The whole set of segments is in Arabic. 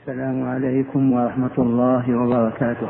السلام عليكم ورحمة الله وبركاته.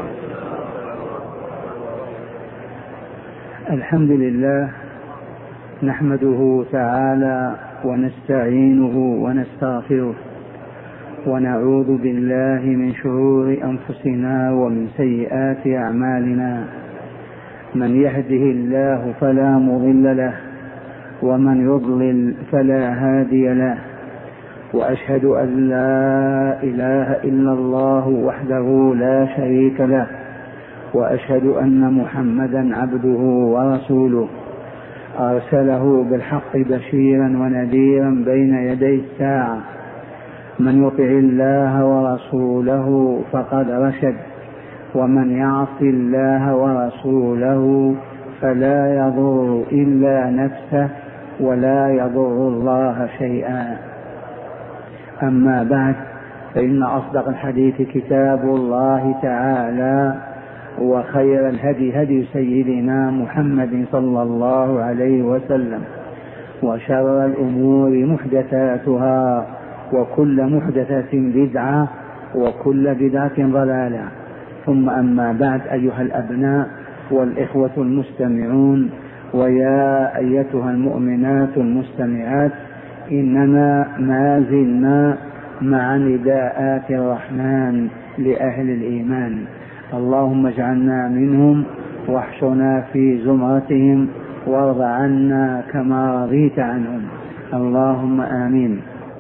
الحمد لله نحمده تعالى ونستعينه ونستغفره ونعوذ بالله من شرور أنفسنا ومن سيئات أعمالنا. من يهده الله فلا مضل له ومن يضلل فلا هادي له، وأشهد أن لا إله إلا الله وحده لا شريك له، وأشهد أن محمدا عبده ورسوله أرسله بالحق بشيرا ونذيرا بين يدي الساعة. من يطع الله ورسوله فقد رشد، ومن يعص الله ورسوله فلا يضر إلا نفسه ولا يضر الله شيئا. أما بعد، فإن أصدق الحديث كتاب الله تعالى، وخير الهدي هدي سيدنا محمد صلى الله عليه وسلم، وشر الأمور محدثاتها، وكل محدثة بدعة، وكل بدعة ضلالة. ثم أما بعد، أيها الأبناء والإخوة المستمعون، ويا أيتها المؤمنات المستمعات، إننا ما زلنا مع نداءات الرحمن لأهل الإيمان. اللهم اجعلنا منهم واحشرنا في زمرتهم وارض عنا كما رضيت عنهم، اللهم آمين.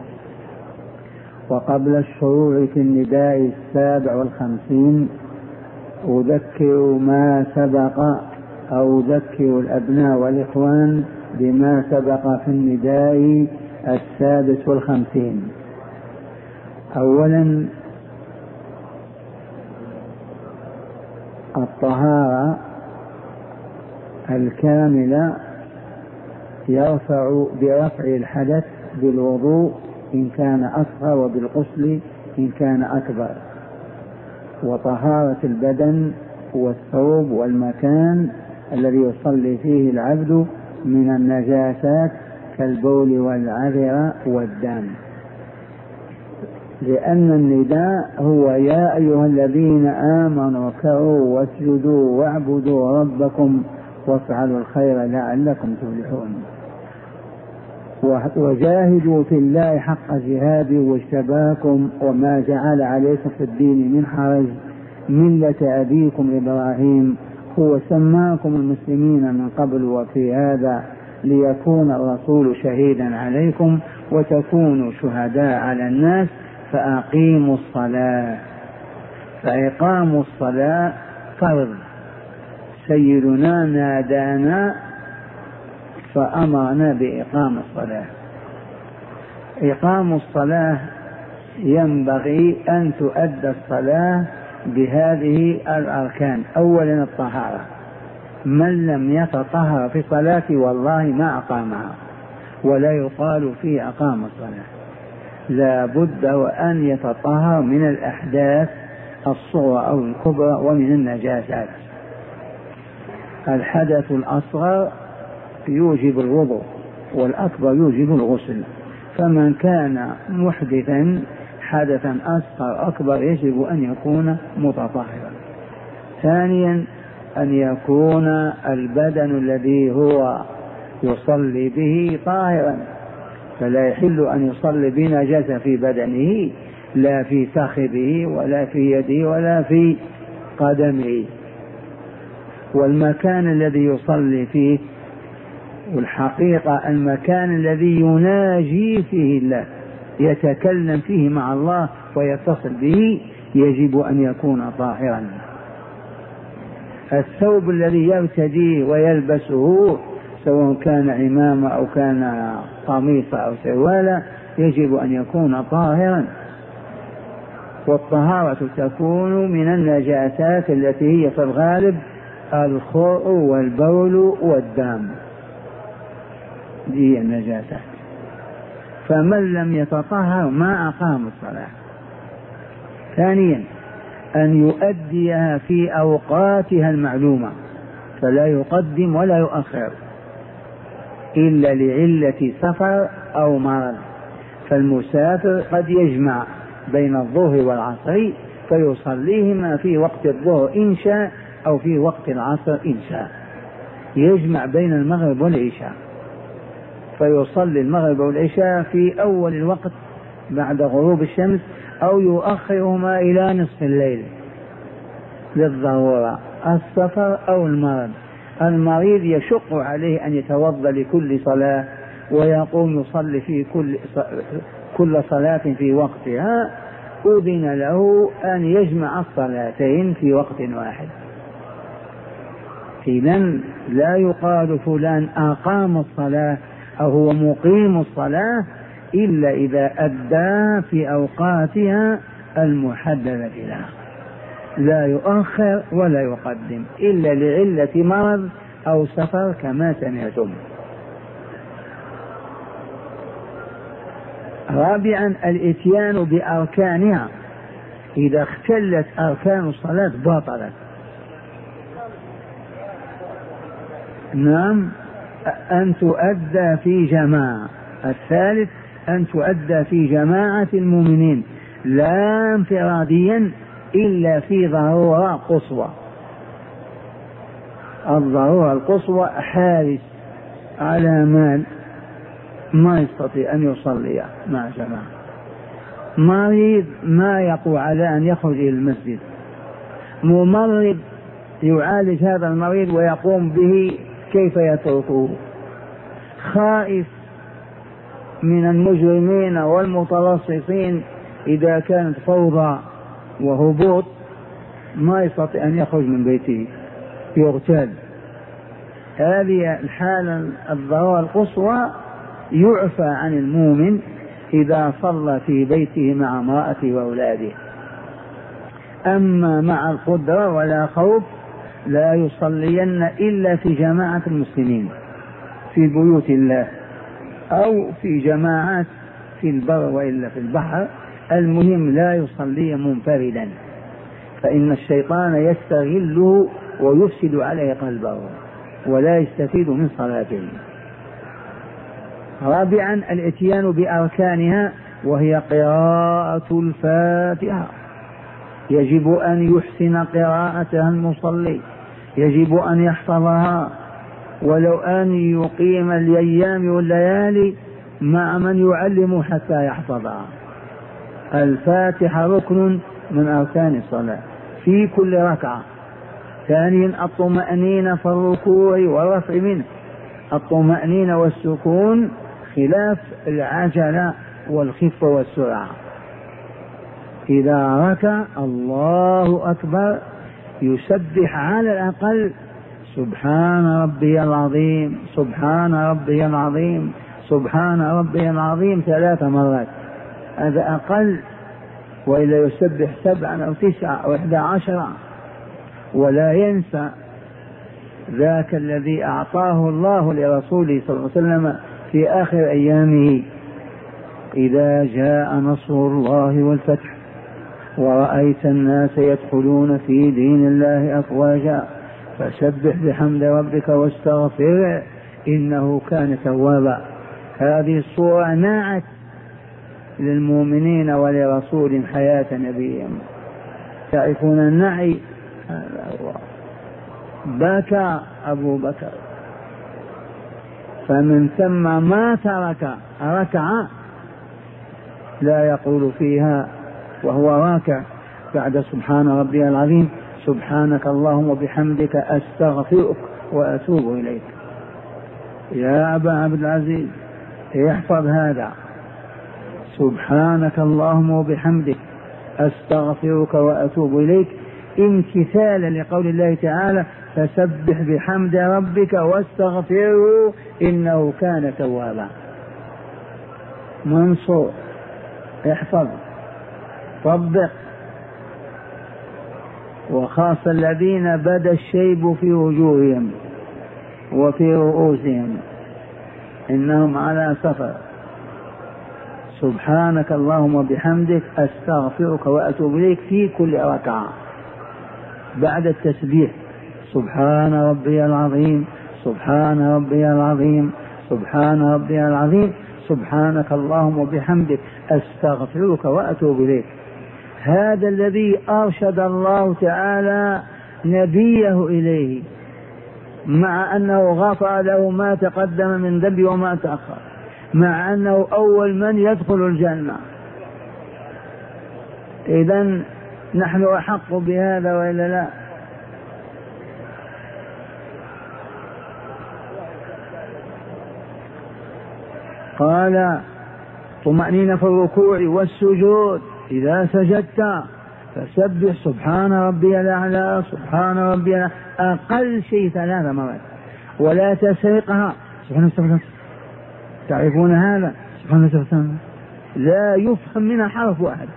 وقبل الشروع في النداء 57 أذكر ما سبق، أو أذكر الأبناء والإخوان بما سبق في النداء 56. أولا، الطهارة الكاملة يرفع برفع الحدث بالوضوء إن كان أصغر، وبالغسل إن كان أكبر. وطهارة البدن والثوب والمكان الذي يصلي فيه العبد من النجاسات كالبول والعذرة والدم، لأن النداء هو يا أيها الذين آمنوا اركعوا واسجدوا واعبدوا ربكم وافعلوا الخير لعلكم تفلحون. وجاهدوا في الله حق جهاده واجتباكم وما جعل عليكم في الدين من حرج، ملة أبيكم إبراهيم هو سماكم المسلمين من قبل وفي هذا ليكون الرسول شهيدا عليكم وتكونوا شهداء على الناس، فأقيموا الصلاة. فإقام الصلاة فرض. سيدنا نادانا فأمرنا بإقام الصلاة. إقام الصلاة ينبغي أن تؤدى الصلاة بهذه الأركان. أولا الطهارة، من لم يتطهر في صلاة والله ما أقامها، ولا يقال فيه أقام الصلاة. لا بد وأن يتطهر من الأحداث الصغرى أو الكبرى ومن النجاسات. الحدث الأصغر يوجب الوضوء، والأكبر يوجب الغسل. فمن كان محدثا حدثا أصغر أكبر يجب أن يكون متطهرا. ثانيا، أن يكون البدن الذي هو يصلي به طاهرا، فلا يحل أن يصلي بنجاسة في بدنه، لا في فخذه ولا في يده ولا في قدمه. والمكان الذي يصلي فيه، والحقيقة المكان الذي يناجي فيه الله، يتكلم فيه مع الله ويتصل به، يجب أن يكون طاهرا. الثوب الذي يرتديه ويلبسه سواء كان عمامة أو كان قميص أو سروالة يجب أن يكون طاهرا. والطهارة تكون من النجاسات التي هي في الغالب الخوء والبول والدم، دي النجاسات. فمن لم يتطهر ما أقام الصلاة. ثانيا، أن يؤديها في أوقاتها المعلومة، فلا يقدم ولا يؤخر إلا لعلة سفر أو مرض. فالمسافر قد يجمع بين الظهر والعصر فيصليهما في وقت الظهر إن شاء أو في وقت العصر إن شاء، يجمع بين المغرب والعشاء، فيصلي المغرب والعشاء في أول الوقت بعد غروب الشمس أو يؤخرهما إلى نصف الليل للضرورة، السفر أو المرض. المريض يشق عليه أن يتوضأ لكل صلاة ويقوم يصلي في كل صلاة في وقتها، أذن له أن يجمع الصلاتين في وقت واحد. إذن لا يقال فلان أقام الصلاة أو هو مقيم الصلاة إلا إذا أدى في أوقاتها المحددة له، لا يؤخر ولا يقدم إلا لعلة مرض أو سفر كما سمعتم. رابعا الإتيان بأركانها، إذا اختلت أركان الصلاة باطلت. نعم، أن تؤدى في جماعة. الثالث أن تؤدى في جماعة المؤمنين لا انفراديا إلا في ضرورة قصوى. الضرورة القصوى حارس على مال ما يستطيع أن يصلي مع جماعة، مريض ما يقوى على أن يخرج إلى المسجد، ممرض يعالج هذا المريض ويقوم به كيف يتركه، خائف من المجرمين والمتلصصين إذا كانت فوضى وهبوط ما يستطيع أن يخرج من بيته يغتال. هذه الحالة الضرورة القصوى يعفى عن المؤمن إذا صلى في بيته مع امرأته وأولاده. أما مع القدرة ولا خوف لا يصلين إلا في جماعة المسلمين في بيوت الله أو في جماعات في البر وإلا في البحر، المهم لا يصلي منفردا فإن الشيطان يستغله ويفسد عليه قلبه ولا يستفيد من صلاته. رابعا الاتيان بأركانها وهي قراءة الفاتحة، يجب أن يحسن قراءتها المصلي، يجب أن يحفظها ولو أن يقيم الأيام والليالي مع من يعلم حتى يحفظها. الفاتحة ركن من أركان الصلاة في كل ركعة. ثانيا الطمأنينة في الركوع والرفع منه، الطمأنينة والسكون خلاف العجلة والخفة والسرعة. إذا ركع الله أكبر يسبح على الأقل سبحان ربي العظيم سبحان ربي العظيم سبحان ربي العظيم 3 مرات، هذا أقل، وإلا يسبح 7 أو 9 أو 11. ولا ينسى ذاك الذي أعطاه الله لرسوله صلى الله عليه وسلم في آخر أيامه: إذا جاء نصر الله والفتح ورأيت الناس يدخلون في دين الله أفواجا فسبح بحمد ربك واستغفره إنه كان توابا. هذه الصورة ناعت للمؤمنين ولرسول حياة نبيهم. تعرفون النعي؟ بكى أبو بكر، فمن ثم ما ترك ركعة لا يقول فيها وهو راكع بعد سبحان ربي العظيم سبحانك اللهم وبحمدك أستغفرك وأتوب إليك. يا أبا عبد العزيز احفظ هذا: سبحانك اللهم وبحمدك أستغفرك وأتوب إليك، امتثالا لقول الله تعالى: فسبح بحمد ربك واستغفره إنه كان توابا. منصور احفظ طبق. وخاصة الذين بدا الشيب في وجوههم وفي رؤوسهم إنهم على سفر: سبحانك اللهم وبحمدك أستغفرك وأتوب إليك في كل ركعة بعد التسبيح: سبحان ربي العظيم سبحان ربي العظيم سبحان ربي العظيم سبحانك اللهم وبحمدك أستغفرك وأتوب إليك. هذا الذي أرشد الله تعالى نبيه إليه، مع أنه غفر له ما تقدم من ذنبه وما تأخر، مع أنه أول من يدخل الجنة. إذن نحن أحق بهذا وإلا لا؟ قال طمأنينة في الركوع والسجود، إذا سجدت فسبح سبحان ربي الأعلى سبحان ربي الأعلى أقل شيء 3 مرات، ولا تسرقها. سبحان، تعرفون هذا؟ سبحان لا يفهم منها حرف واحد.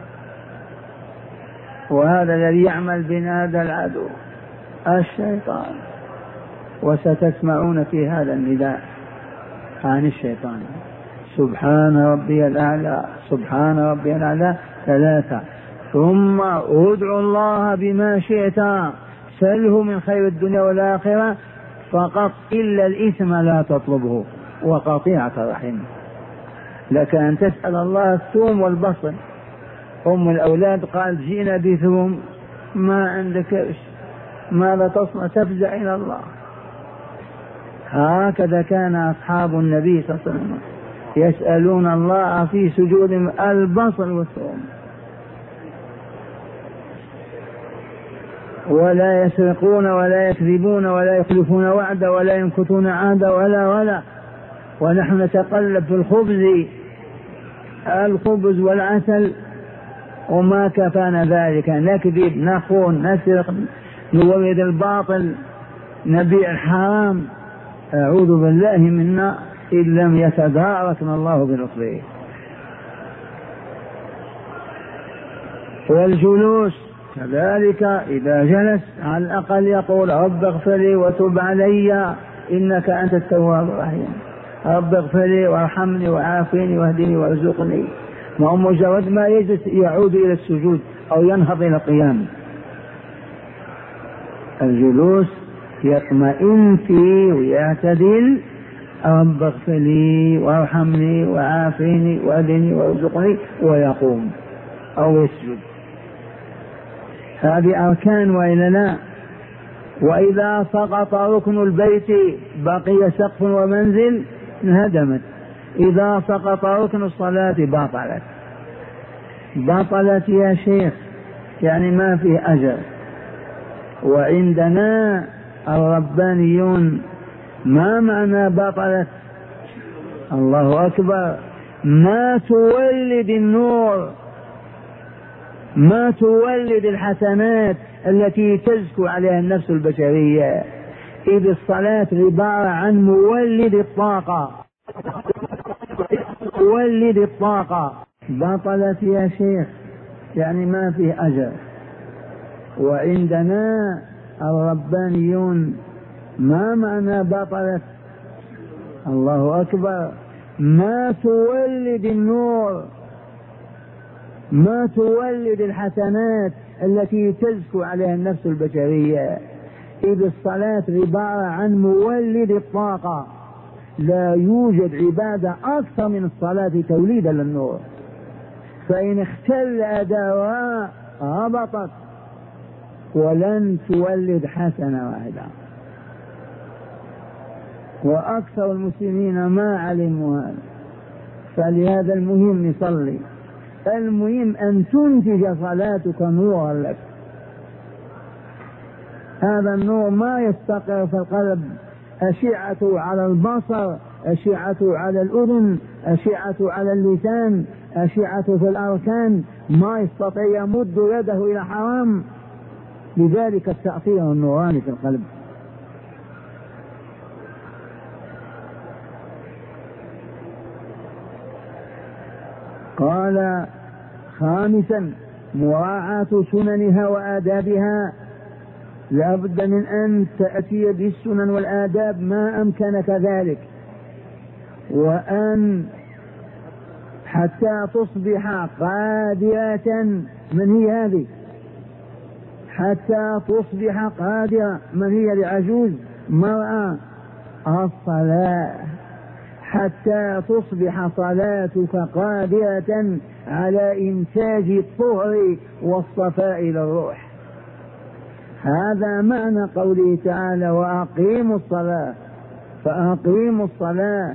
وهذا الذي يعمل بنا هذا العدو الشيطان، وستسمعون في هذا النداء عن الشيطان: سبحان ربي الأعلى سبحان ربي الأعلى 3. ثم ادعوا الله بما شئت سله من خير الدنيا والآخرة فقط إلا الإثم لا تطلبه وقطيعة الرحم. لك أن تسأل الله الثوم والبصل. أم الأولاد قال جئنا بثوم، ما عندك ماذا تصنع؟ تفزع إلى الله. هكذا كان أصحاب النبي صلى الله عليه وسلم يسألون الله في سجودهم البصل والثوم. ولا يسرقون ولا يكذبون ولا يخلفون وعدا ولا ينكثون عهدا ولا ونحن نتقلب في الخبز والعسل وما كفانا ذلك، نكذب نخون نسرق نورد الباطل نبيع الحرام، أعوذ بالله منا إن لم يتداركنا الله بلطفه. والجلوس كذلك، إذا جلس على الأقل يقول رب اغفر لي وتب علي إنك أنت التواب الرحيم، رب اغفر لي وارحمني وعافني واهدني وارزقني. ما هو مجرد ما يجلس يعود إلى السجود أو ينهض إلى القيام. الجلوس يطمئن فيه ويعتدل، رب اغفر لي وارحمني وعافني واهدني وارزقني، ويقوم أو يسجد. هذه أركان وإلا لا؟ وإذا سقط ركن البيت بقي سقف ومنزل انهدمت. إذا سقط ركن الصلاة بطلت يا شيخ، يعني ما فيه أجر. وعندنا الربانيون ما معنى بطلت؟ الله أكبر، ما تولد النور، ما تولد الحسنات التي تزكو عليها النفس البشرية. إذ الصلاة عبارة عن مولد الطاقة. بطلت يا شيخ، يعني ما فيه أجر. وعندنا الربانيون ما معنى بطلت؟ الله أكبر، ما تولد النور، ما تولد الحسنات التي تزكو عليها النفس البشرية. إذ الصلاة عبارة عن مولد الطاقة. لا يوجد عبادة أكثر من الصلاة توليدا للنور، فإن اختل أداؤها هبطت ولن تولد حسنة واحدة. وأكثر المسلمين ما علموا هذا، فلهذا المهم نصلي. المهم أن تنتج صلاتك نورا لك. هذا النور ما يستقر في القلب، أشعة على البصر، أشعة على الأذن، أشعة على اللسان، أشعة في الأركان، ما يستطيع يمد يده إلى حرام. لذلك التأثير النوراني في القلب. قال خامسا مراعاة سننها وآدابها. لا بد من أن تأتي بالسنن والآداب ما أمكنك ذلك، وأن حتى تصبح قادرة. من هي هذه؟ حتى تصبح قادرة. من هي؟ لعجوز مرأة. الصلاة. حتى تصبح صلاتك قادرة على إنتاج الطهر والصفاء للروح. هذا معنى قوله تعالى وأقيموا الصلاة، فأقيموا الصلاة.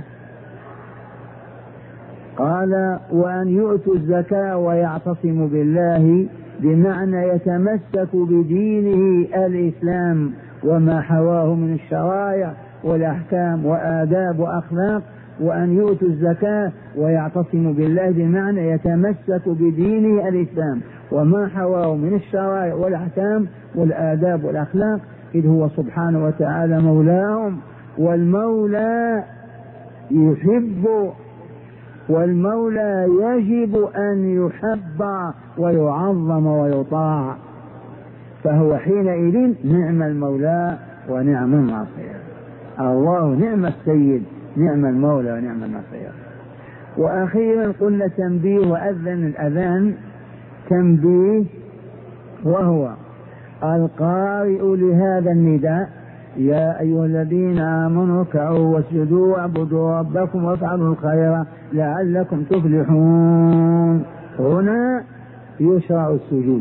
قال وأن يؤتوا الزكاة ويعتصموا بالله، بمعنى يتمسك بدينه الإسلام وما حواه من الشرائع والأحكام وآداب وأخلاق. وأن يؤتوا الزكاة ويعتصموا بالله بمعنى يتمسك بدينه الإسلام وما حواه من الشرائع والأحكام والآداب والأخلاق، إذ هو سبحانه وتعالى مولاهم، والمولى يحب، والمولى يجب أن يحب ويعظم ويطاع، فهو حينئذ نعم المولى ونعم الناصر. الله نعم السيد، نعم المولى ونعم النصير. وأخيرا قلنا تنبيه وأذن الأذان تنبيه، وهو القارئ لهذا النداء يا أيها الذين آمنوا اركعوا واسجدوا واعبدوا ربكم وافعلوا الخير لعلكم تفلحون. هنا يشرع السجود،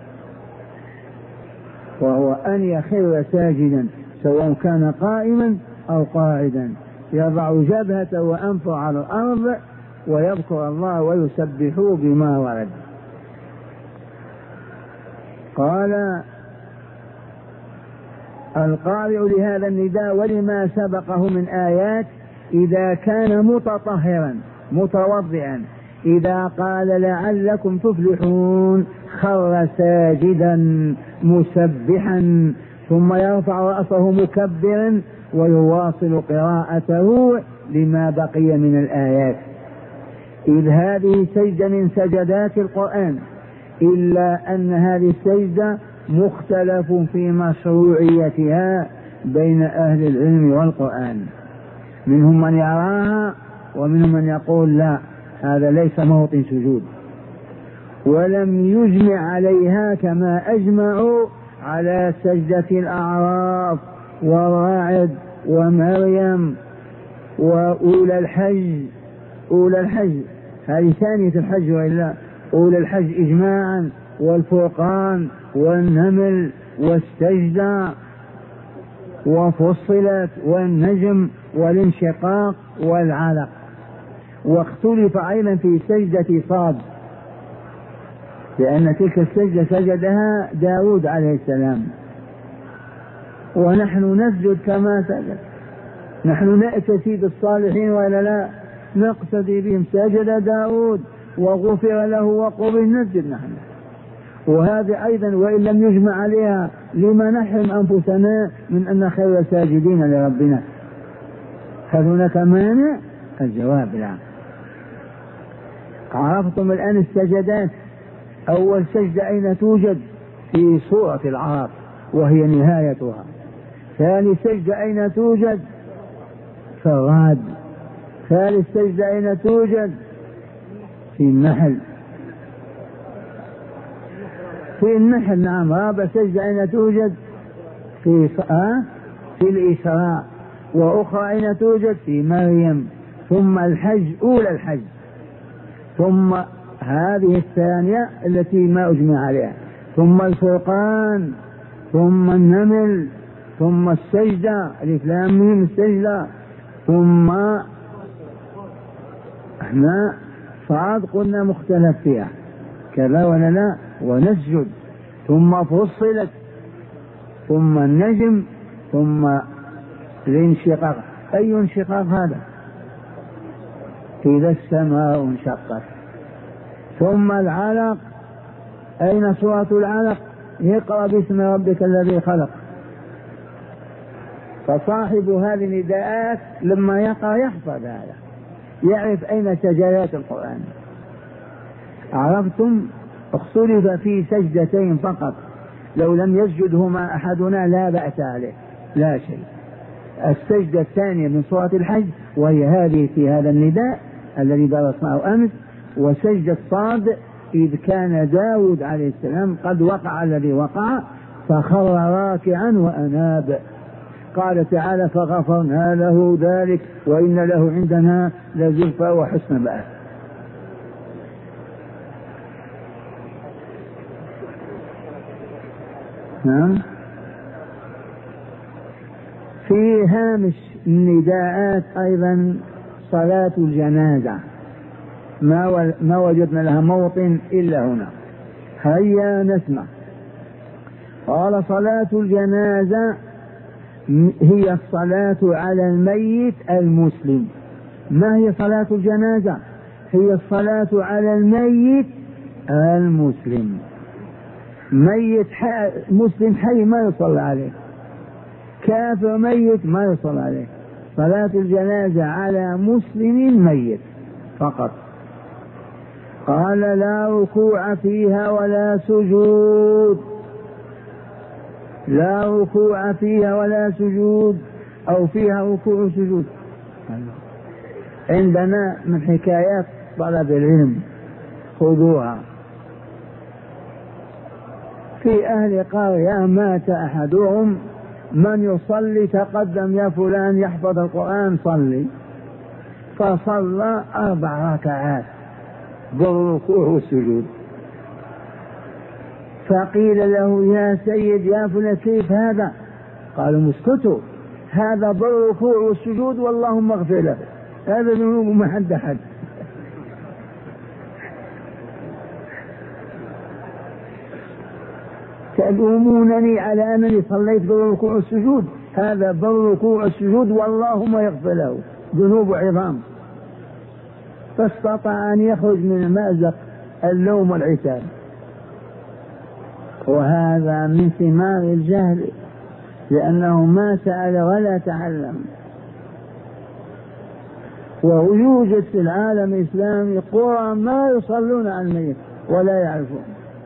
وهو أن يخر ساجدا سواء كان قائما أو قاعدا، يضع جبهته وأنفه على الأرض ويذكر الله ويسبحه بما ورد. قال القارئ لهذا النداء ولما سبقه من آيات إذا كان متطهرا متوضئا، إذا قال لعلكم تفلحون خر ساجدا مسبحا، ثم يرفع رأسه مكبرا ويواصل قراءته لما بقي من الآيات، إذ هذه سجدة من سجدات القرآن، إلا أن هذه السجدة مختلف في مشروعيتها بين أهل العلم والقرآن، منهم من يراها ومنهم من يقول لا هذا ليس موطن سجود، ولم يجمع عليها كما أجمعوا على سجدة الأعراف والرعد ومريم وأولى الحج. أولى الحج هذه ثانية الحج، وإلا أولى الحج إجماعا، والفرقان والنمل والسجدة وفصلت والنجم والانشقاق والعلق. واختلف أيضا في سجدة صاد، لأن تلك السجدة سجدها داود عليه السلام، ونحن نسجد كما سجد، نحن نأتي بالصالحين ولا لا نقتدي بهم، سجد داود وغفر له وقبل نسجد نحن. وهذا أيضا وإن لم يجمع عليها لما نحرم أنفسنا من أن خير ساجدين لربنا؟ هل هناك مانع؟ الجواب لا. عرفتم الآن السجدات. أول سجدة أين توجد؟ في سورة العراف وهي نهايتها. ثاني سجدة أين توجد؟ في الرعد. ثالث سجدة أين توجد؟ في النحل. في النحل نعم. رابع سجدة أين توجد؟ في الإسراء. وأخرى أين توجد؟ في مريم. ثم الحج، أولى الحج، ثم هذه الثانية التي ما أجمع عليها، ثم الفرقان، ثم النمل، ثم السجدة ألف لام ميم السجدة، ثم احنا صاد قلنا مختلف فيها كذا ولا لا ونسجد، ثم فصلت، ثم النجم، ثم الانشقاق. أي انشقاق هذا؟ إذا السماء انشقت. ثم العلق. أين سورة العلق؟ اقرأ باسم ربك الذي خلق. فصاحب هذه النداءات لما يقرأ يحفظ هذا، يعرف أين سجدات القرآن. عرفتم؟ اختلف في سجدتين فقط، لو لم يسجدهما أحدنا لا بأس عليه، لا شيء. السجدة الثانية من سورة الحج وهي هذه في هذا النداء الذي درسناه أمس، وسجدة صاد إذ كان داود عليه السلام قد وقع الذي وقع فخر راكعا وأناب. قال تعالى فغفرنا له ذلك وإن له عندنا لزلفى وحسن مآب. في هامش النداءات أيضا صلاة الجنازة ما وجدنا لها موطن إلا هنا. هيا نسمع. قال صلاة الجنازة هي الصلاة على الميت المسلم. ما هي صلاة الجنازة؟ هي الصلاة على الميت المسلم. ميت مسلم حي ما يصلى عليه، كافر ميت ما يصلى عليه. صلاة الجنازة على مسلم ميت فقط. قال لا ركوع فيها ولا سجود، لا ركوع فيها ولا سجود، أو فيها ركوع وسجود. عندنا من حكايات طلب العلم خذوها. في أهل قرية مات أحدهم، من يصلي تقدم يا فلان يحفظ القرآن صلي، فصلى 4 ركعات بالركوع والسجود. فقيل له يا سيد يا فلان كيف هذا؟ قالوا مسكتوا، هذا بالركوع والسجود واللهم اغفر له، هذا ذنوب ما حد أحد. تلومونني على أنني صليت بالركوع والسجود، هذا بالركوع والسجود واللهم يغفر له، ذنوب عظام. فاستطاع أن يخرج من مأزق اللوم والعتاب. وهذا من ثمار الجهل، لأنه ما سأل ولا تعلم. ويوجد في العالم الإسلامي قرى ما يصلون على الميت ولا يعرفون.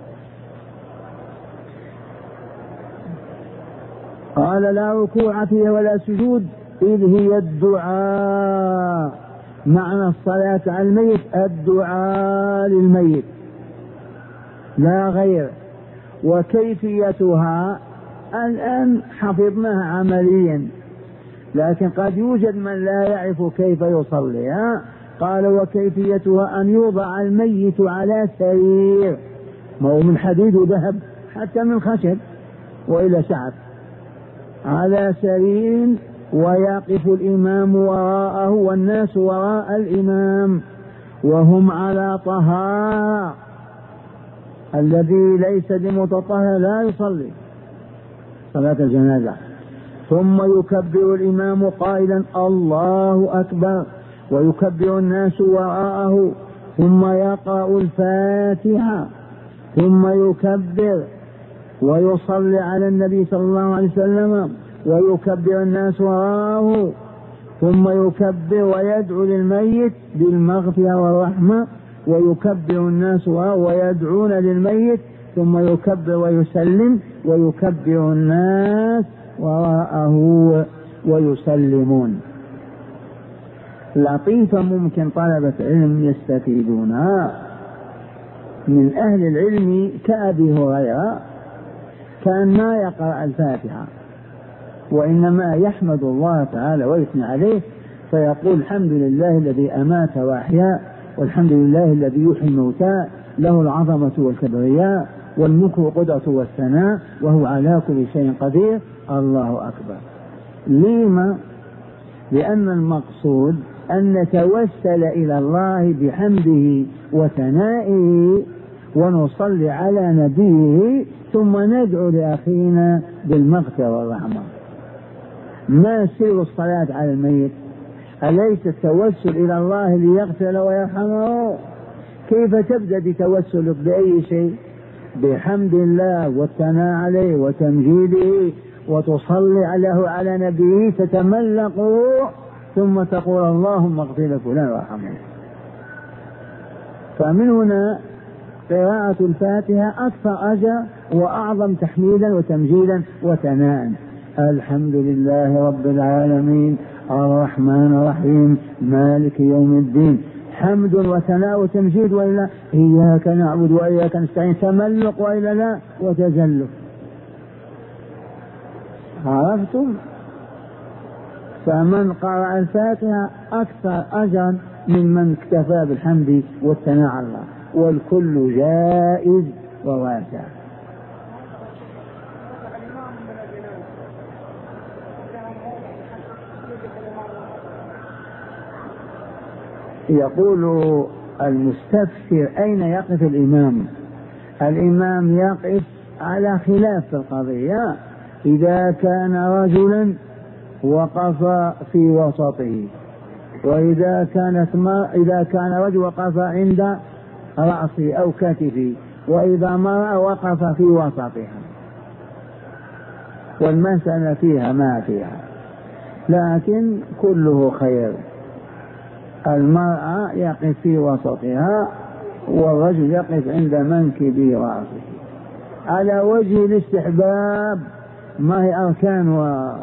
قال لا ركوع فيها ولا سجود إذ هي الدعاء. معنى الصلاة على الميت الدعاء للميت لا غير. وكيفيتها الآن حفظناها عمليا، لكن قد يوجد من لا يعرف كيف يصلي. قال وكيفيتها أن يوضع الميت على سرير، ما هو من حديد وذهب حتى من خشب وإلى شعر، على سرير، ويقف الإمام وراءه والناس وراء الإمام وهم على طهارة. الذي ليس بمتطهر لا يصلي صلاة الجنازة. ثم يكبر الإمام قائلا الله أكبر، ويكبر الناس وراءه، ثم يقرأ الفاتحة، ثم يكبر ويصلي على النبي صلى الله عليه وسلم، ويكبر الناس وراءه، ثم يكبر ويدعو للميت بالمغفرة والرحمة، ويكبر الناس وراءه ويدعون للميت، ثم يكبر ويسلم، ويكبر الناس وراءه ويسلمون. لطيفة ممكن طلبة علم يستفيدونها من أهل العلم كأبي هريرة، كان ما يقرأ الفاتحة وإنما يحمد الله تعالى ويثني عليه، فيقول الحمد لله الذي أمات وأحيا، والحمد لله الذي يحيي الموتى، له العظمة والكبرياء والملك والقدرة والثناء، وهو على كل شيء قدير، الله أكبر. لما؟ لأن المقصود أن نتوسل إلى الله بحمده وثنائه، ونصلي على نبيه، ثم ندعو لأخينا بالمغفرة والرحمة. ما سر الصلاة على الميت؟ أليس التوسل إلى الله ليغفر له ويرحمه؟ كيف تبدأ بتوسلك بأي شيء؟ بحمد الله والثناء عليه وتمجيده، وتصلي عليه على نبيه، تتملقه، ثم تقول اللهم اغفر لفلان وارحمه. فمن هنا قراءة الفاتحة أكثر أجر وأعظم تحميدا وتمجيدا وثناء. الحمد لله رب العالمين الرحمن الرحيم مالك يوم الدين، حمد وثناء وتمجيد، وإلا إياك نعبد وإياك نستعين، تملق وإلا لا، وتزلف. عرفتم؟ فمن قرأ الفاتحة أكثر أجرا ممن اكتفى بالحمد والثناء على الله، والكل جائز وواسع. يقول المستفسر أين يقف الإمام؟ الإمام يقف على خلاف في القضية. إذا كان رجلا وقف في وسطه، وإذا كان رجل وقف عند رأسه أو كتفه، وإذا مرأة وقف في وسطها، والمسألة فيها ما فيها، لكن كله خير. المرأة يقف في وسطها، والرجل يقف عند منكب رأسه على وجه الاستحباب، ما هي أركانها.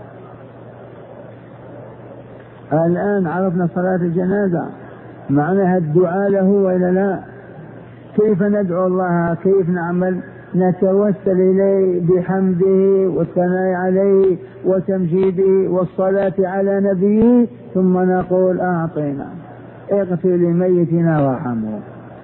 الآن عرفنا صلاة الجنازة معناها الدعاء له وإلا لا؟ كيف ندعو الله؟ كيف نعمل؟ نتوسل إليه بحمده والثناء عليه وتمجيده والصلاة على نبيه، ثم نقول أعطينا اغفر لميتنا وارحمه.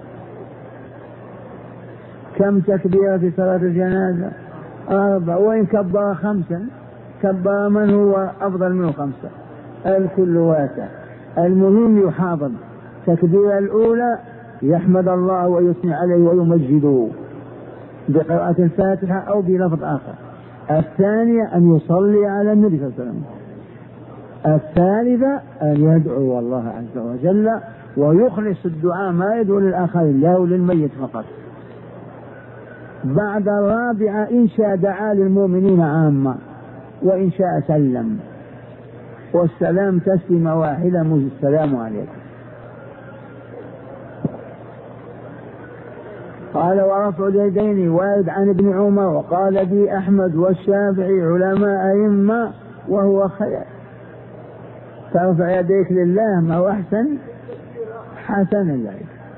كم تكبيرة في صلاة الجنازة؟ 4، وإن كبر 5 كبر من هو أفضل منه 5. الكل واسع. المهم يحافظ تكبيرة الأولى يحمد الله ويثني عليه ويمجده بقراءة الفاتحة أو بلفظ آخر. الثانية أن يصلي على النبي صلى الله عليه وسلم. الثالثة أن يدعو الله عز وجل ويخلص الدعاء، ما يدعو للآخرين، لا للميت فقط. بعد الرابعة إن شاء دعا للمؤمنين عامة، وإن شاء سلم، والسلام تسليمة واحدة، السلام عليكم. قال ورفع اليدين وارد عن ابن عمر، وقال به أحمد والشافعي علماء أئمة، وهو خير. ترفع يديك لله ما هو أحسن، حسن الله.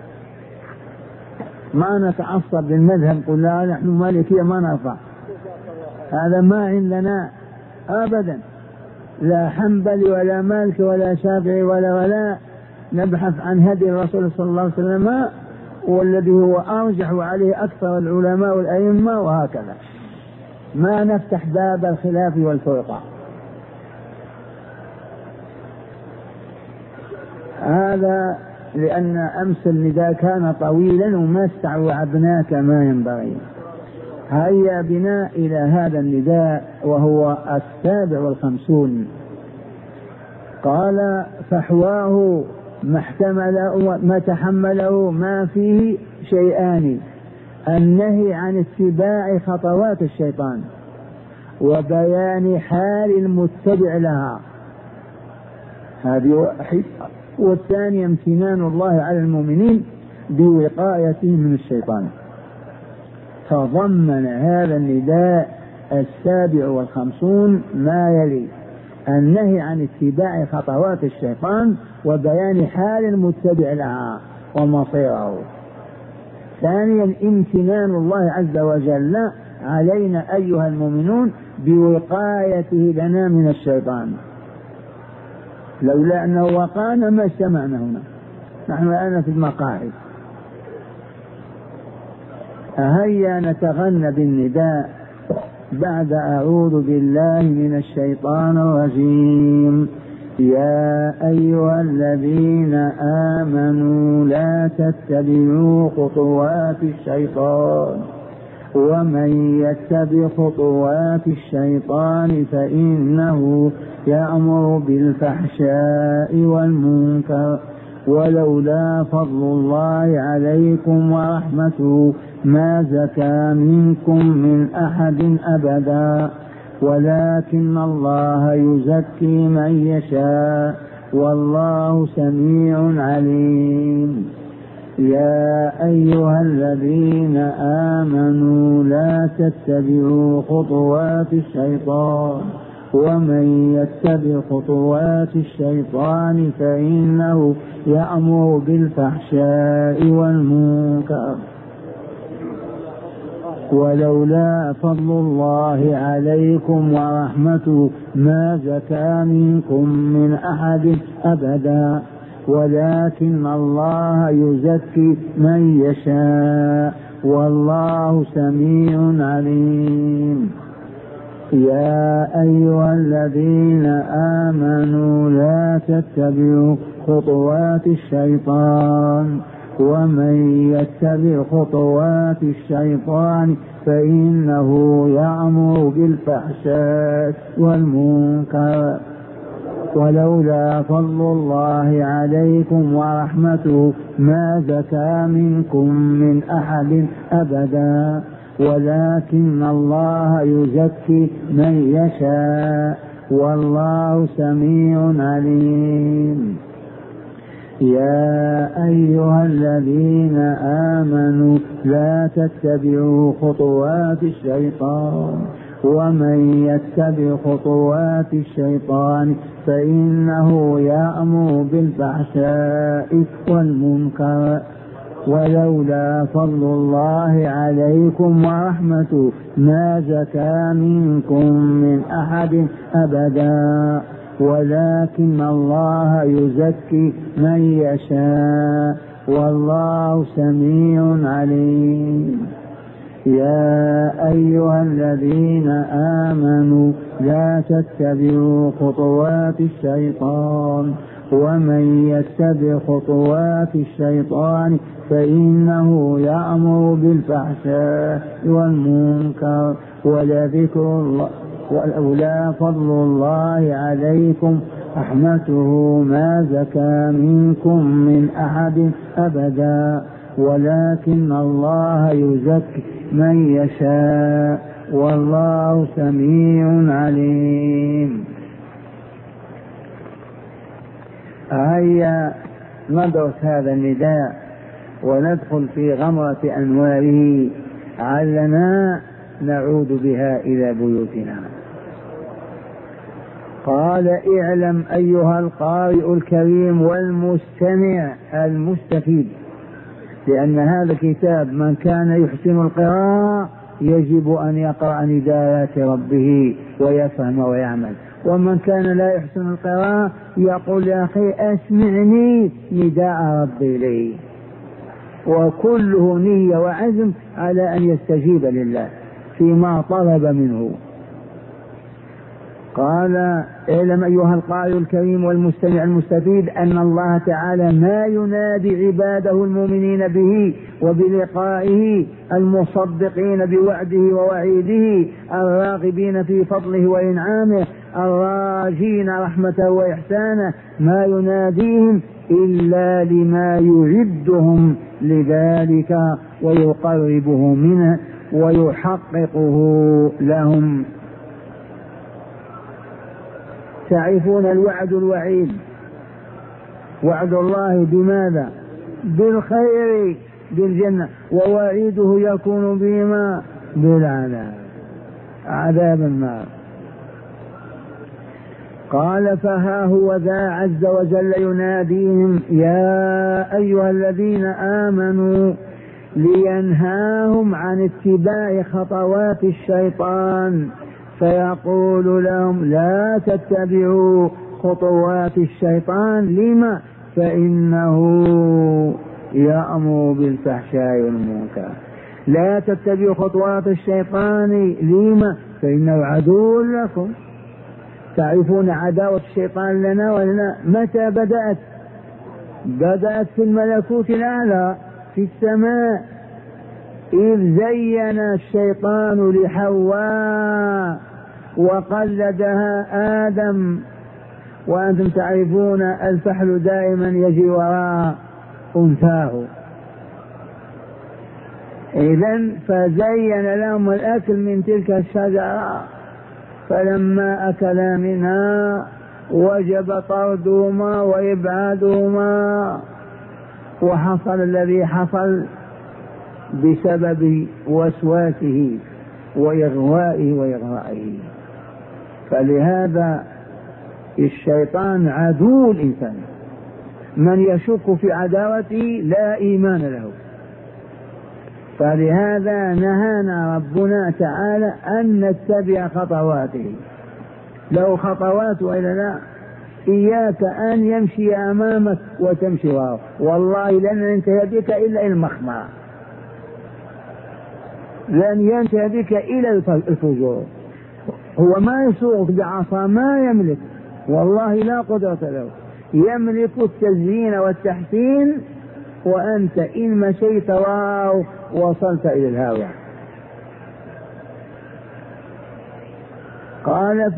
ما نتعصب للمذهب، قل لا نحن مالكية ما نرفع، هذا ما عندنا أبدا، لا حنبلي ولا مالك ولا شافعي ولا نبحث عن هدي الرسول صلى الله عليه وسلم، والذي هو أرجح عليه أكثر العلماء والأئمة، وهكذا ما نفتح باب الخلاف والفرقة. هذا لأن أمس النداء كان طويلا وما استوعبناه كما ينبغي. هيا بنا إلى هذا النداء وهو 57. قال فحواه ما تحمله ما فيه شيئان: النهي عن اتباع خطوات الشيطان، وبيان حال المتبع لها، هذه واحد. والثاني امتنان الله على المؤمنين بوقايتهم من الشيطان. فضمن هذا النداء 57 ما يلي: النهي عن اتباع خطوات الشيطان، وبيان حال المتبع لها ومصيره. ثانيا امتنان الله عز وجل علينا أيها المؤمنون بوقايته لنا من الشيطان، لولا أنه وقانا ما اجتمعنا هنا، نحن الآن في المقاعد. هيا نتغنى بالنداء بعد أعوذ بالله من الشيطان الرجيم. يا أيها الذين آمنوا لا تتبعوا خطوات الشيطان، ومن يتبع خطوات الشيطان فإنه يأمر بالفحشاء والمنكر، ولولا فضل الله عليكم ورحمته ما زكى منكم من أحد أبدا، ولكن الله يزكي من يشاء والله سميع عليم. يا أيها الذين آمنوا لا تتبعوا خطوات الشيطان، ومن يتبع خطوات الشيطان فإنه يأمر بالفحشاء والمنكر. ولولا فضل الله عليكم ورحمته ما زكى منكم من أحد أبدا ولكن الله يزكي من يشاء والله سميع عليم. يا أيها الذين آمنوا لا تتبعوا خطوات الشيطان ومن يتبع خطوات الشيطان فإنه يأمر بالفحشاء والمنكر ولولا فضل الله عليكم ورحمته ما زكى منكم من أحد أبدا ولكن الله يزكي من يشاء والله سميع عليم. يا أيها الذين آمنوا لا تتبعوا خطوات الشيطان ومن يتبع خطوات الشيطان فإنه يأمر بالفحشاء والمنكر ولولا فضل الله عليكم ورحمته ما زكى منكم من أحد أبدا ولكن الله يزكي من يشاء والله سميع عليم. يا أيها الذين آمنوا لا تتبعوا خطوات الشيطان ومن يتبع خطوات الشيطان فإنه يأمر بالفحشاء والمنكر ولذكر الله ولولا فضل الله عليكم رحمته ما زكى منكم من أحد أبدا ولكن الله يزكي من يشاء والله سميع عليم. هيا ندرس هذا النداء وندخل في غمرة أنواره علنا نعود بها إلى بيوتنا. قال اعلم أيها القارئ الكريم والمستمع المستفيد، لأن هذا الكتاب من كان يحسن القراءة يجب أن يقرأ نداءات ربه ويفهم ويعمل، ومن كان لا يحسن القراءة يقول يا أخي أسمعني نداء ربي لي، وكله نية وعزم على أن يستجيب لله فيما طلب منه. قال اعلم أيها القارئ الكريم والمستمع المستفيد أن الله تعالى ما ينادي عباده المؤمنين به وبلقائه المصدقين بوعده ووعيده الراغبين في فضله وإنعامه الراجين رحمته وإحسانه، ما يناديهم إلا لما يعدهم لذلك ويقربه منه ويحققه لهم. تعرفون الوعد الوعيد، وعد الله بماذا؟ بالخير بالجنة، ووعيده يكون بما؟ بالعذاب، عذاب النار. قال فها هو ذا عز وجل يناديهم يا أيها الذين آمنوا لينهاهم عن اتباع خطوات الشيطان، فيقول لهم لا تتبعوا خطوات الشيطان. لما؟ فإنه يأمر بالفحشاء والمنكر. لا تتبعوا خطوات الشيطان. لما؟ فإنه عدو لكم. تعرفون عداوة الشيطان لنا ولنا متى بدأت؟ بدأت في الملكوت الأعلى في السماء، إذ زين الشيطان لحواء وقلدها آدم، وأنتم تعرفون الفحل دائما يجي وراء أنثاه. إذن فزين لهم الأكل من تلك الشجرة، فلما أكلا منها وجب طردهما وإبعادهما، وحصل الذي حصل بسبب وسواسه وإغوائه. فلهذا الشيطان عدو الإنسان، من يشك في عداوته لا إيمان له. فلهذا نهانا ربنا تعالى أن نتبع خطواته، لو خطوات وإلا لا. إياك أن يمشي أمامك وتمشي وراءه، والله لن ينتهي بك إلا إلى المخمعة، لن ينتهي بك إلى الفجور. هو ما يسوق بعصا، ما يملك، والله لا قدرة له، يملك التزيين والتحسين، وأنت إن مشيت وراءه وصلت إلى الهاوية. قال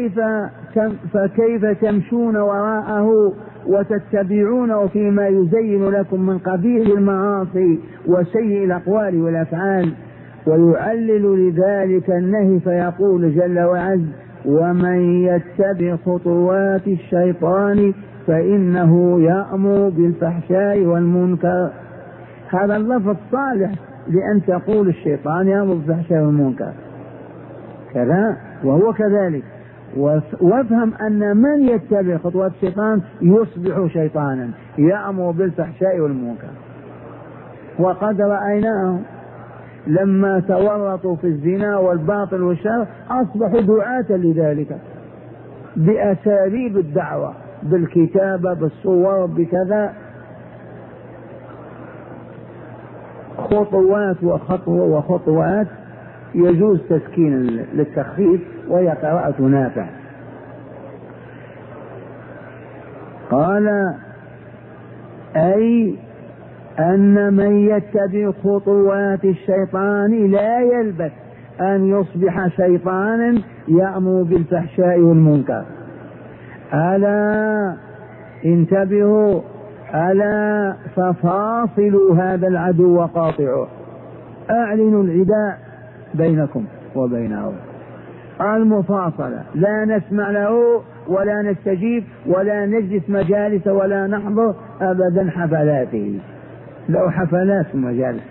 فكيف تمشون وراءه وتتبعونه فيما يزين لكم من قبيح المعاصي وسيء الأقوال والأفعال. ويعلل لذلك النهي فيقول جل وعز: ومن يتبع خطوات الشيطان فإنه يأمر بالفحشاء والمنكر. هذا اللفظ صالح لأن تقول الشيطان يأمر بالفحشاء والمنكر كذا، وهو كذلك. وافهم أن من يتبع خطوات الشيطان يصبح شيطانا يأمر بالفحشاء والمنكر. وقد رأيناه لما تورطوا في الزنا والباطل والشر أصبحوا دعاة لذلك بأساليب الدعوة، بالكتابة، بالصور، بكذا. خطوات وخطوات يجوز تسكين للتخفيف، وهي قراءة نافع. قال: أي أن من يتبع خطوات الشيطان لا يلبث أن يصبح شيطانا يأمر بالفحشاء والمنكر. ألا انتبهوا، ألا ففاصلوا هذا العدو وقاطعوه، أعلنوا العداء بينكم وبينه. المفاصلة، لا نسمع له ولا نستجيب ولا نجلس مجالس ولا نحضر أبدا حفلاته. لو حفلات في مجالس،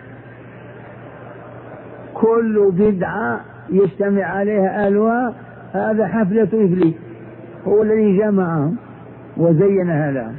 كل بدعة يجتمع عليها أهلها، هذا حفلة إبليس، هو الذي جمعهم وزينها لهم.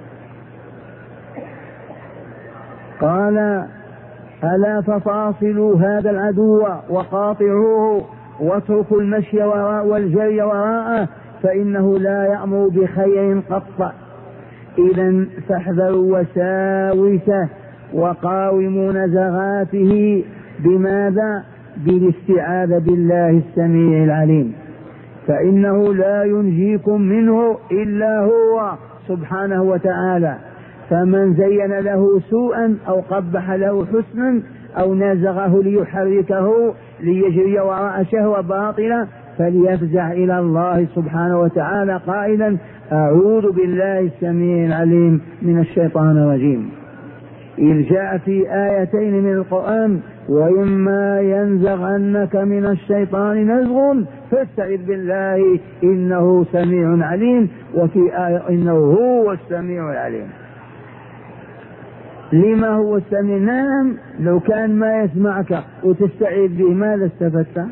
قال: ألا ففاصلوا هذا العدو وقاطعوه واتركوا المشي والجري وراءه فإنه لا يأمر بخير قط. إذن فاحذروا وساوسه وقاوموا نزغاته. بماذا؟ بالاستعاذة بالله السميع العليم، فإنه لا ينجيكم منه إلا هو سبحانه وتعالى. فمن زين له سوءا أو قبح له حسنا أو نازغه ليحركه ليجري وراء شهوة باطلة فليفزع إلى الله سبحانه وتعالى قائلا: أعوذ بالله السميع العليم من الشيطان الرجيم. إذ جاء في آيتين من القرآن: وإما ينزغنك من الشيطان نزغ فاستعذ بالله إنه سميع عليم، وفي آية إنه هو السميع العليم. لما هو السميع؟ نعم، لو كان ما يسمعك وتستعيذ به ماذا استفدت؟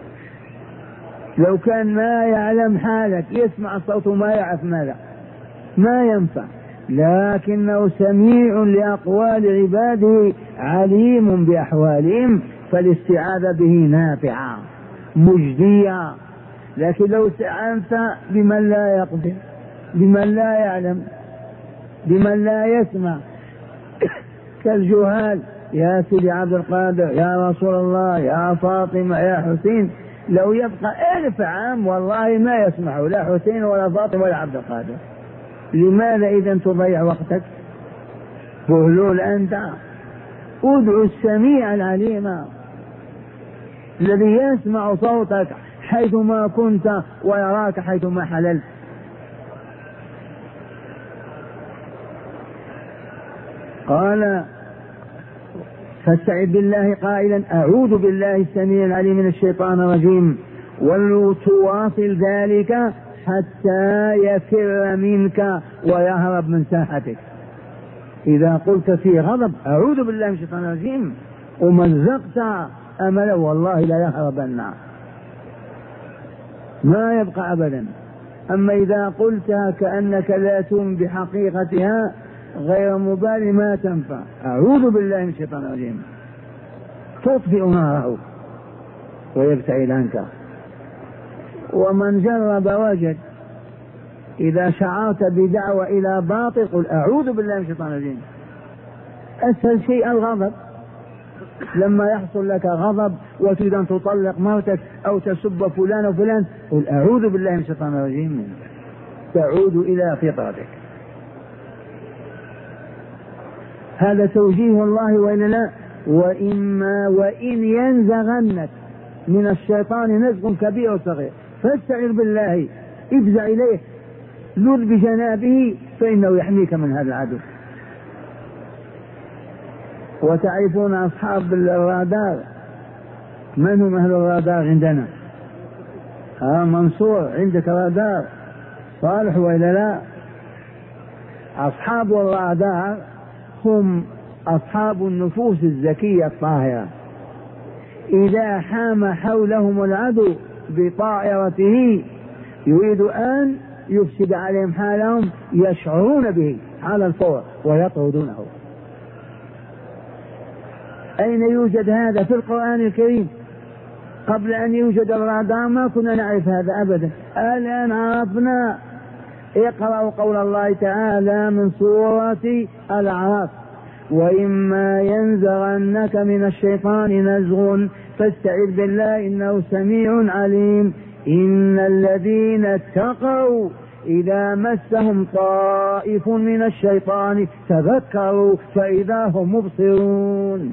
لو كان ما يعلم حالك، يسمع الصوت وما يعرف ماذا، ما ينفع. لكنه سميع لأقوال عباده عليم بأحوالهم، فالاستعاذة به نافعة مجدية. لكن لو استعنت بمن لا يقدر، بمن لا يعلم، بمن لا يسمع كالجهال: يا سيدي عبد القادر، يا رسول الله، يا فاطمة، يا حسين، لو يبقى 1000 عام والله ما يسمعه لا حسين ولا فاطمة ولا عبد القادر. لماذا إذن تضيع وقتك؟ بهلول أنت. ادعو السميع العليم الذي يسمع صوتك حيثما كنت ويراك حيثما حللت. قال: فاستعذ بالله قائلا: أعوذ بالله السميع العليم من الشيطان الرجيم، ولتواصل ذلك حتى يفر منك ويهرب من ساحتك. إذا قلت في غضب أعوذ بالله من الشيطان الرجيم ومزقت أمله والله لا يهربن، ما يبقى أبدا. أما إذا قلتها كأنك لا تؤمن بحقيقتها غير مبالي ما تنفع. أعوذ بالله من الشيطان الرجيم. تطفئ ناره ويبتعد عنك. ومن جرب وجد. إذا شعرت بدعوة إلى باطل قل أعوذ بالله من الشيطان الرجيم. أسهل شيء الغضب. لما يحصل لك غضب وتريد أن تطلق مرتك أو تسب فلان وفلان قل أعوذ بالله من الشيطان الرجيم، تعود إلى فطرتك. هذا توجيه الله وإلا لا. وإن ينزغنك من الشيطان نزغ كبير وصغير فاستعذ بالله، افزع إليه، لذ بجنابه فإنه يحميك من هذا العدو. وتعرفون أصحاب الرادار، من هم أهل الرادار عندنا؟ منصور عندك رادار صالح وإلا لا؟ أصحاب الرادار هم أصحاب النفوس الزكية الطاهرة، إذا حام حولهم العدو بطائرته يريد أن يفسد عليهم حالهم يشعرون به على الفور ويطردونه. أين يوجد هذا؟ في القرآن الكريم. قبل أن يوجد الرادار ما كنا نعرف هذا أبدا، الآن عرفنا. اقرأوا قول الله تعالى من سورة الأعراف: وإما ينزغنك من الشيطان نزغ فاستعذ بالله إنه سميع عليم. إن الذين اتقوا إذا مسهم طائف من الشيطان تذكروا فإذا هم مبصرون.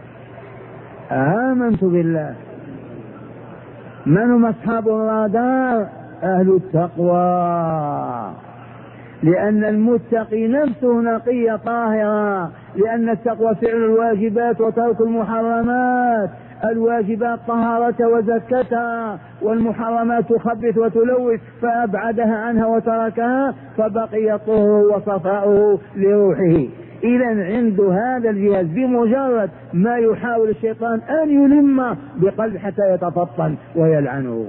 آمنت بالله. من هم أصحاب الرادار؟ أهل التقوى، لأن المتقي نفسه نقية طاهرة، لأن التقوى فعل الواجبات وترك المحرمات. الواجبات طهارة وزكتها، والمحرمات تخبث وتلوث فأبعدها عنها وتركها فبقي طهره وصفاؤه لروحه. إذا عند هذا الجهاز بمجرد ما يحاول الشيطان أن يلم بقلب حتى يتفطن ويلعنه.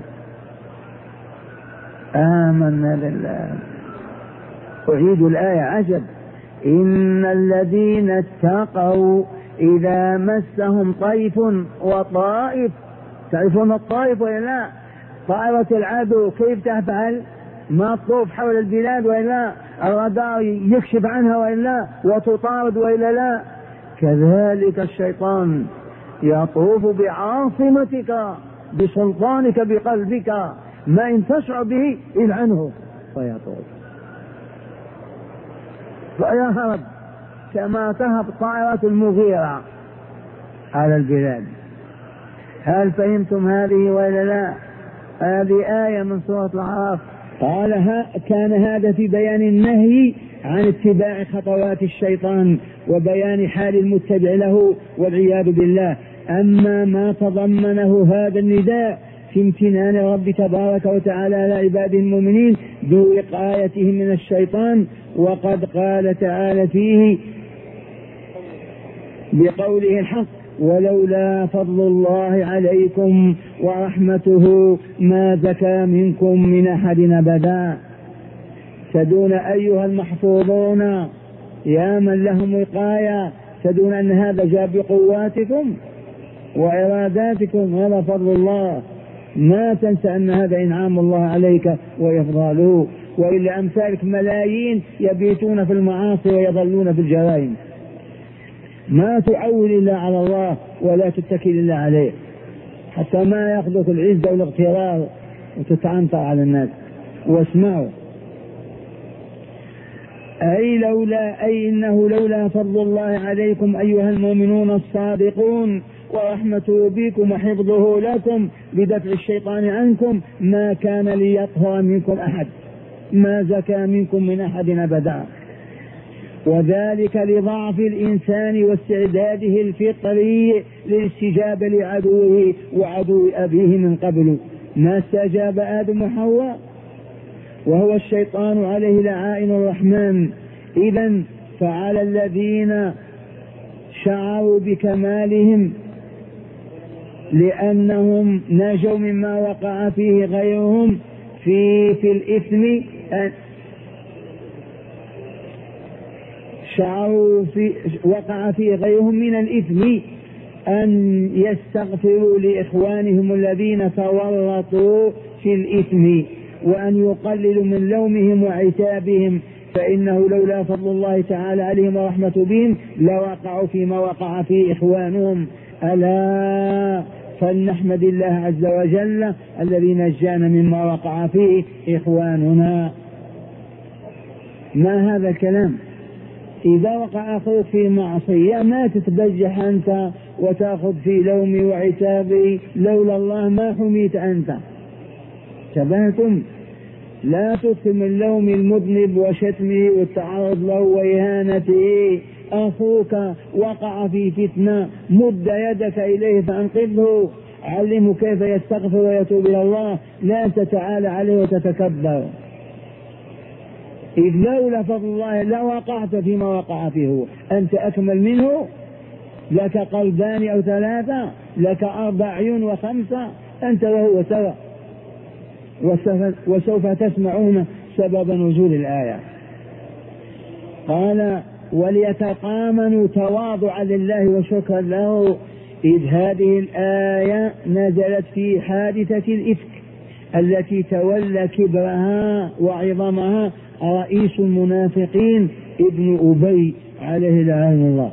آمنا بالله. أعيد الآية عجب: إن الذين اتقوا إذا مسهم طيف وطائف. تعرفون الطائف ولا لا؟ طائرة العدو كيف تفعل؟ ما تطوف حول البلاد وإلا الرادار يكشف عنها وإلا وتطارد وإلا لا. كذلك الشيطان يطوف بعاصمتك بسلطانك بقلبك، ما إن تشعر به يلعنه فيطوف فيهرب كما تهب طائرة المغيرة على البلاد. هل فهمتم هذه ولا لا؟ هذه آية من سورة الأعراف. قال كان هذا في بيان النهي عن اتباع خطوات الشيطان وبيان حال المتبع له والعياذ بالله. أما ما تضمنه هذا النداء في امتنان الرب تبارك وتعالى على عباده المؤمنين بوقايتهم من الشيطان، وقد قال تعالى فيه بقوله الحق: ولولا فضل الله عليكم ورحمته ما زكى منكم من أحد أبدا. تدون أيها المحفوظون يا من لهم وقاية، تدون أن هذا جاء بقواتكم وإراداتكم، هذا فضل الله. ما تنسى أن هذا إنعام الله عليك وإفضاله، وإلا أمثالك ملايين يبيتون في المعاصي ويظلون في الجرائم. ما تعول إلا على الله ولا تتكل إلا عليه، حتى ما يأخذك العزة والاغترار وتتعنطر على الناس. واسمعوا: أي إنه لولا فضل الله عليكم أيها المؤمنون الصادقون ورحمته بكم وحفظه لكم بدفع الشيطان عنكم ما كان ليطهر منكم أحد، ما زكى منكم من أحد أبدا. وذلك لضعف الإنسان واستعداده الفطري للاستجابة لعدوه وعدو أبيه من قبل، ما استجاب آدم وحواء وهو الشيطان عليه لعائن الرحمن. إذن فعلى الذين شعروا بكمالهم لأنهم نجوا مما وقع فيه غيرهم في الإثم وقع فيه غيرهم من الإثم أن يستغفروا لإخوانهم الذين تورطوا في الإثم، وأن يقللوا من لومهم وعتابهم، فإنه لولا فضل الله تعالى عليهم ورحمة بهم لوقعوا فيما وقع فيه إخوانهم. ألا فلنحمد الله عز وجل الذي نجانا مما وقع فيه إخواننا. ما هذا الكلام؟ إذا وقع أخوك في معصية ما تتبجح أنت وتأخذ في لومي وعتابي، لولا الله ما حميت أنت. تبهتم؟ لا تكثر من لوم المذنب وشتمه والتعرض له وإهانته. أخوك وقع في فتنة، مد يدك إليه فأنقذه، علمه كيف يستغفر ويتوب إلى الله، لا تتعالى عليه وتتكبر. إذ لولا فضل الله لوقعت فيما وقع فيه هو. أنت أكمل منه، لك قلبان أو ثلاثة، لك 4 عيون و5، أنت وهو سوا. وسوف تسمعون سبب نزول الآية. قال وليتقامنوا تواضعا لله وشكرا له، إذ هذه الآية نزلت في حادثة الإفك التي تولى كبرها وعظمها رئيس المنافقين ابن أبي عليه لعنة الله.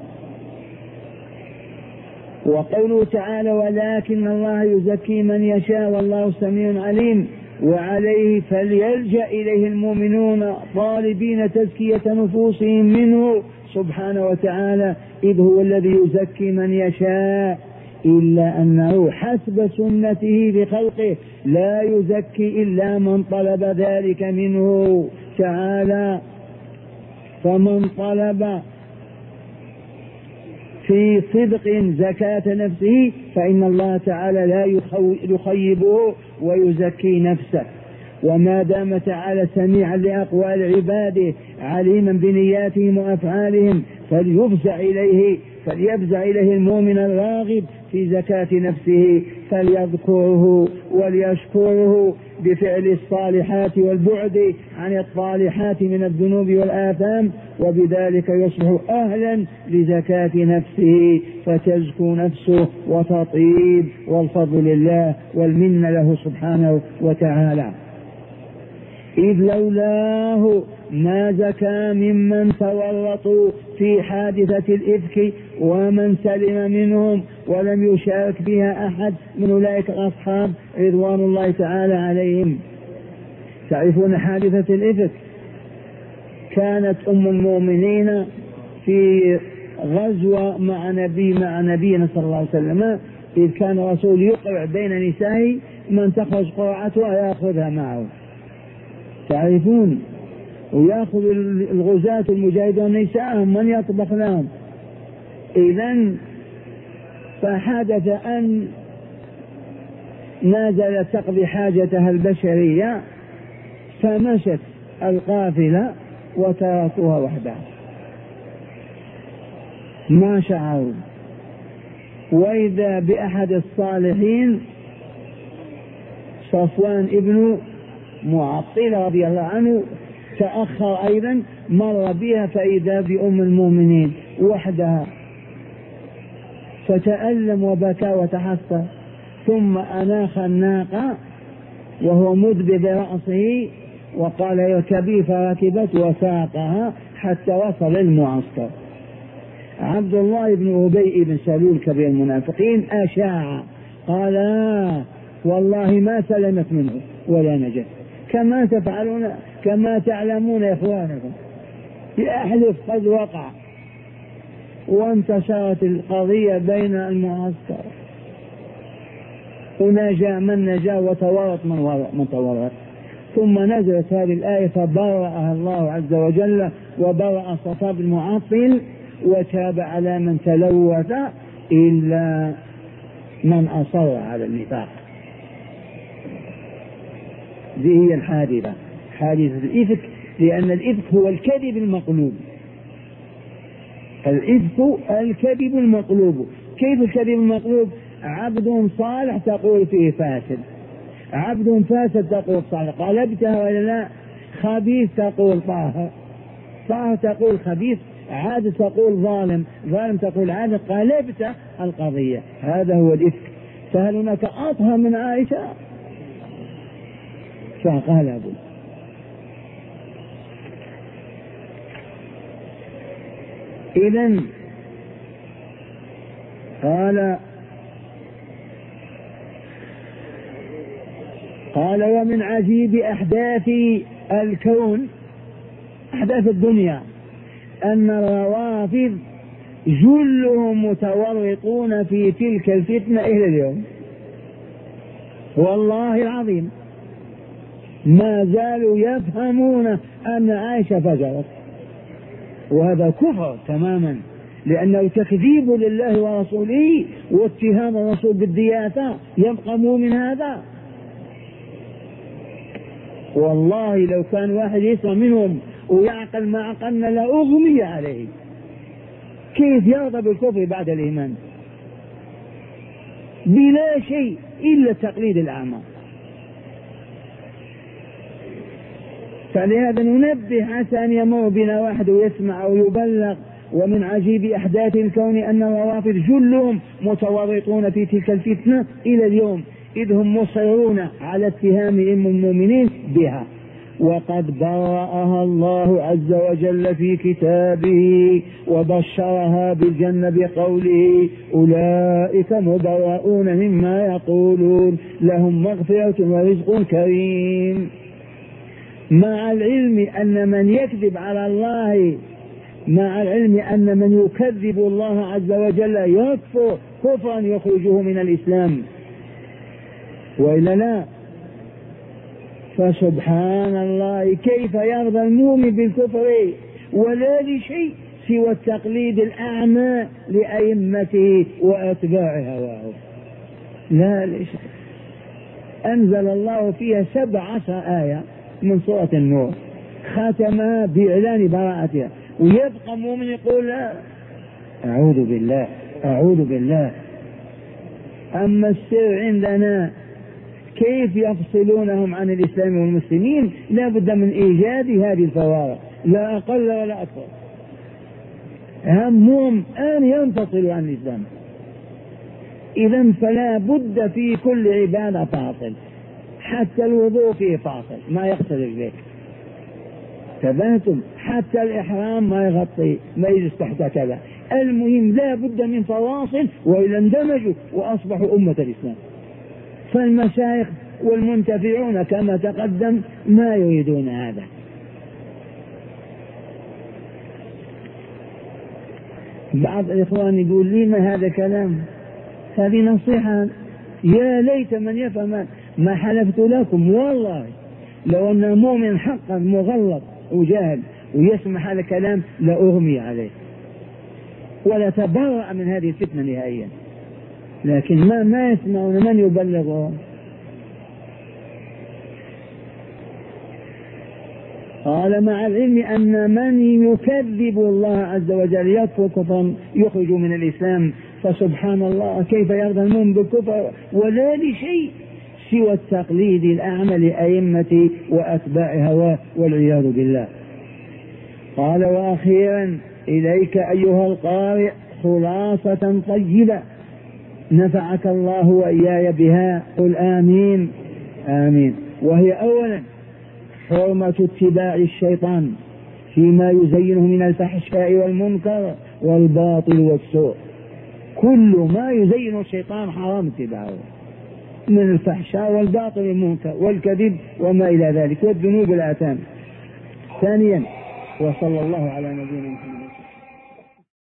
وقوله تعالى ولكن الله يزكي من يشاء والله سميع عليم، وعليه فليلجأ إليه المؤمنون طالبين تزكية نفوسهم منه سبحانه وتعالى، إذ هو الذي يزكي من يشاء، إلا أنه حسب سنته بخلقه لا يزكي إلا من طلب ذلك منه تعالى. فمن طلب في صدق زكاة نفسه فإن الله تعالى لا يخيبه ويزكي نفسه. وما دام تعالى سميعا لأقوال عباده عليما بنياتهم وأفعالهم فليفزع إليه المؤمن الراغب في زكاة نفسه، فليذكره وليشكره بفعل الصالحات والبعد عن الطالحات من الذنوب والآثام، وبذلك يصبح أهلا لزكاة نفسه فتزكو نفسه وتطيب، والفضل لله والمن له سبحانه وتعالى. إذ لولاه ما زكى ممن تورطوا في حادثة الإفك ومن سلم منهم ولم يشارك بها أحد من أولئك الأصحاب رضوان الله تعالى عليهم. تعرفون حادثة الإفك؟ كانت أم المؤمنين في غزوة مع نبينا صلى الله عليه وسلم، إذ كان رسول يقرع بين نسائه من تخرج قرعتها يأخذها معه، تعرفون، ويأخذ الغزاة المجاهدون نساءهم من يطبخ لهم. إذن فحدث أن نازلت تقضي حاجتها البشرية فمشت القافلة وتركوها وحدها، ما شعروا. وإذا بأحد الصالحين صفوان ابن معطل رضي الله عنه تأخر أيضا، مر بها فإذا بأم المؤمنين وحدها، فتألم وبكى وتحسر، ثم أناخ الناقة وهو مدبر برأسه وقال اركبي، فركبت وساقها حتى وصل المعسكر. عبد الله بن أبي بن سلول كبير المنافقين أشاع، قال والله ما سلمت منه ولا نجت، كما تفعلون كما تعلمون يا إخوانكم، يحلف قد وقع. وانتشرت القضية بين المعسكر، ونجا من نجا وتورط من تورط. ثم نزلت هذه الآية فبرأها الله عز وجل وبرأ صفوان بن معطل وتاب على من تلوث إلا من أصر على النفاق. ذي هي الحادثة، حادثة الإفك، لأن الإفك هو الكذب المقلوب. الإفك الكذب المقلوب. كيف الكذب المقلوب؟ عبد صالح تقول فيه فاسد، عبد فاسد تقول صالح، قلبتها ولا لا؟ خبيث تقول طاهر، طاهر تقول خبيث، عاد تقول ظالم، ظالم تقول عاد، قلبت القضية. هذا هو الإفك. فهل هناك أطهر من عائشة؟ فقلبوا. إذن قال ومن عجيب أحداث الكون، أحداث الدنيا، أن الروافض جلهم متورطون في تلك الفتنة إلى اليوم. والله العظيم ما زالوا يفهمون أن عائشة فجرت، وهذا كفر تماما، لأنه تكذيب لله ورسوله واتهام الرسول بالدياثة. يبقى مؤمن هذا؟ والله لو كان واحد يسمع منهم ويعقل ما عقلنا لأغمي عليه. كيف يرضى بالكفر بعد الإيمان بلا شيء إلا تقليد الأعمى؟ فلهذا ننبه حتى أن يمر بنا واحد ويسمع أو يبلغ. ومن عجيب أحداث الكون أن الروافض جلهم متورطون في تلك الفتنة إلى اليوم، إذ هم مصرون على اتهام المؤمنين بها، وقد برأها الله عز وجل في كتابه وبشرها بالجنة بقوله أولئك مبرؤون مما يقولون لهم مغفرة ورزق كريم. مع العلم أن من يكذب على الله، مع العلم أن من يكذب الله عز وجل يكفر كفرا يخرجه من الإسلام، وإلا لا؟ فسبحان الله كيف يرضى المؤمن بالكفر ولا لشيء سوى التقليد الأعمى لأئمته وأتباع هواه؟ لا لشيء. أنزل الله فيها 17 آية من سورة النور، ختمها بإعلان براءتها، ويبقى مؤمن يقول لا، أعوذ بالله أعوذ بالله. أما السر عندنا كيف يفصلونهم عن الإسلام والمسلمين؟ لا بد من إيجاد هذه الفوارق، لا أقل ولا أكثر. همهم أن ينفصلوا عن الإسلام. إذن فلا بد في كل عبادة فاصل، حتى الوضوء فيه فاصل ما يغسل رجليك، تبهتم، حتى الإحرام ما يغطي ما يجلس تحت كذا. المهم لا بد من فواصل، وإلا اندمجوا وأصبحوا أمة الإسلام. فالمشايخ والمنتفعون كما تقدم ما يريدون هذا. بعض الإخوان يقول لي ما هذا كلام، هذه نصيحة، يا ليت من يفهم ما حلفت لكم. والله لو أن مؤمن حقا مغلط وجاهل ويسمع هذا الكلام لأغمي عليه ولا تبرأ من هذه الفتنة نهائيا، لكن ما يسمعون، من يبلغهم؟ قال مع العلم أن من يكذب الله عز وجل يكفر كفرا يخرج من الإسلام. فسبحان الله كيف يرضى المؤمن بالكفر ولا لشيء سوى التقليد الأعمى لأئمة وأتباع هواه والعياذ بالله. قال وأخيرا إليك أيها القارئ خلاصة طيبة نفعك الله وإياي بها، قل آمين آمين. وهي أولا حرمة اتباع الشيطان فيما يزينه من الفحشاء والمنكر والباطل والسوء. كل ما يزينه الشيطان حرام اتباعه من الفحشاء والباطل والمنكر والكذب وما إلى ذلك والذنوب الآثام. ثانيا وصلى الله على نبينا محمد.